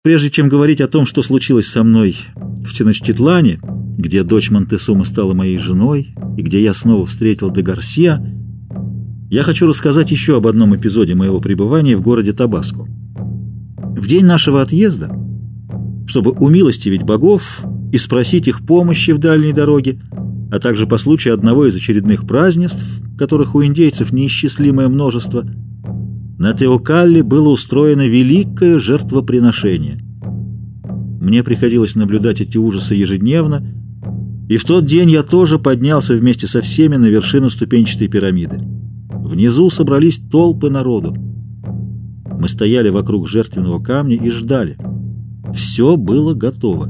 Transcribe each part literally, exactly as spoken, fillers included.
Прежде чем говорить о том, что случилось со мной в Теночтитлане, где дочь Монтесумы стала моей женой и где я снова встретил де Гарсия, я хочу рассказать еще об одном эпизоде моего пребывания в городе Табаско. В день нашего отъезда, чтобы умилостивить богов и спросить их помощи в дальней дороге, а также по случаю одного из очередных празднеств, которых у индейцев неисчислимое множество, на Теокалле было устроено великое жертвоприношение. Мне приходилось наблюдать эти ужасы ежедневно, и в тот день я тоже поднялся вместе со всеми на вершину ступенчатой пирамиды. Внизу собрались толпы народу. Мы стояли вокруг жертвенного камня и ждали. Все было готово.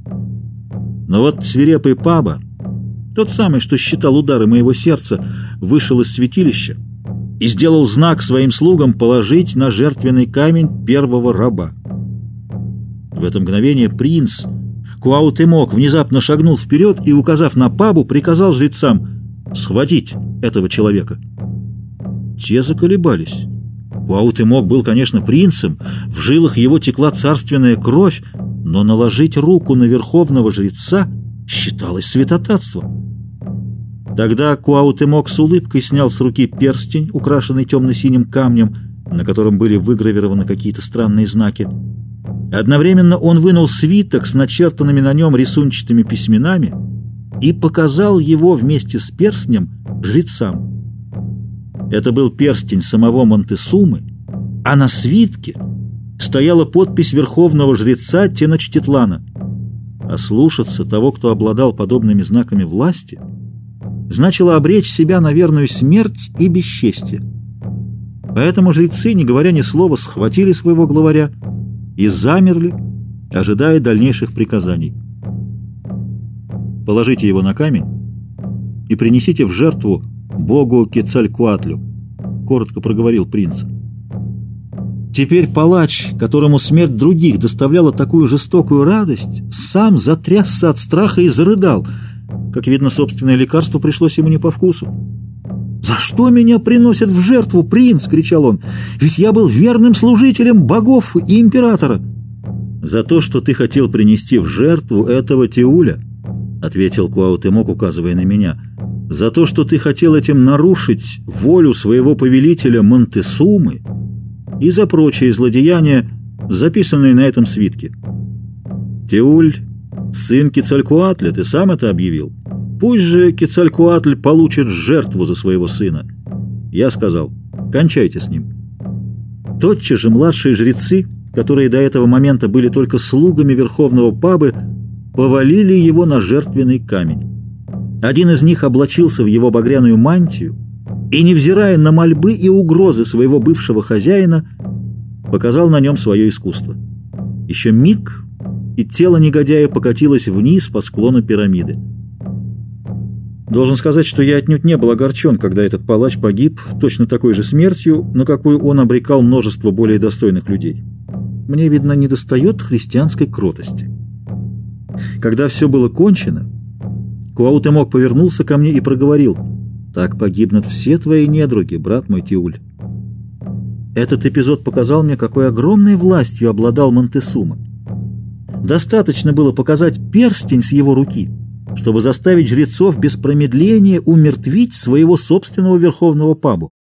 Но вот свирепый Паба, тот самый, что считал удары моего сердца, вышел из святилища и сделал знак своим слугам положить на жертвенный камень первого раба. В это мгновение принц Куаутемок внезапно шагнул вперед и, указав на Пабу, приказал жрецам схватить этого человека. Те заколебались. Куаутемок был, конечно, принцем, в жилах его текла царственная кровь, но наложить руку на верховного жреца считалось святотатством. Тогда Куаутемок с улыбкой снял с руки перстень, украшенный темно-синим камнем, на котором были выгравированы какие-то странные знаки. Одновременно он вынул свиток с начертанными на нем рисунчатыми письменами и показал его вместе с перстнем жрецам. Это был перстень самого Монтесумы, а на свитке стояла подпись верховного жреца Теночтитлана. А слушаться того, кто обладал подобными знаками власти, значило обречь себя на верную смерть и бесчестие. Поэтому жрецы, не говоря ни слова, схватили своего главаря и замерли, ожидая дальнейших приказаний. «Положите его на камень и принесите в жертву богу Кецалькоатлю», — коротко проговорил принц. Теперь палач, которому смерть других доставляла такую жестокую радость, сам затрясся от страха и зарыдал. Как видно, собственное лекарство пришлось ему не по вкусу. «За что меня приносят в жертву, принц?» — кричал он. «Ведь я был верным служителем богов и императора». «За то, что ты хотел принести в жертву этого Теуля», — ответил Куаутемок, указывая на меня. «За то, что ты хотел этим нарушить волю своего повелителя Монтесумы и за прочие злодеяния, записанные на этом свитке. Теуль, сын Кецалькоатля, ты сам это объявил. Пусть же Кецалькоатль получит жертву за своего сына». Я сказал: «Кончайте с ним». Тотчас же младшие жрецы, которые до этого момента были только слугами верховного Пабы, повалили его на жертвенный камень. Один из них облачился в его багряную мантию и, невзирая на мольбы и угрозы своего бывшего хозяина, показал на нем свое искусство. Еще миг, и тело негодяя покатилось вниз по склону пирамиды. Должен сказать, что я отнюдь не был огорчен, когда этот палач погиб точно такой же смертью, на какую он обрекал множество более достойных людей. Мне, видно, недостает христианской кротости. Когда все было кончено, Куаутемок повернулся ко мне и проговорил: «Так погибнут все твои недруги, брат мой Теуль». Этот эпизод показал мне, какой огромной властью обладал Монтесума. Достаточно было показать перстень с его руки, чтобы заставить жрецов без промедления умертвить своего собственного верховного Пабу.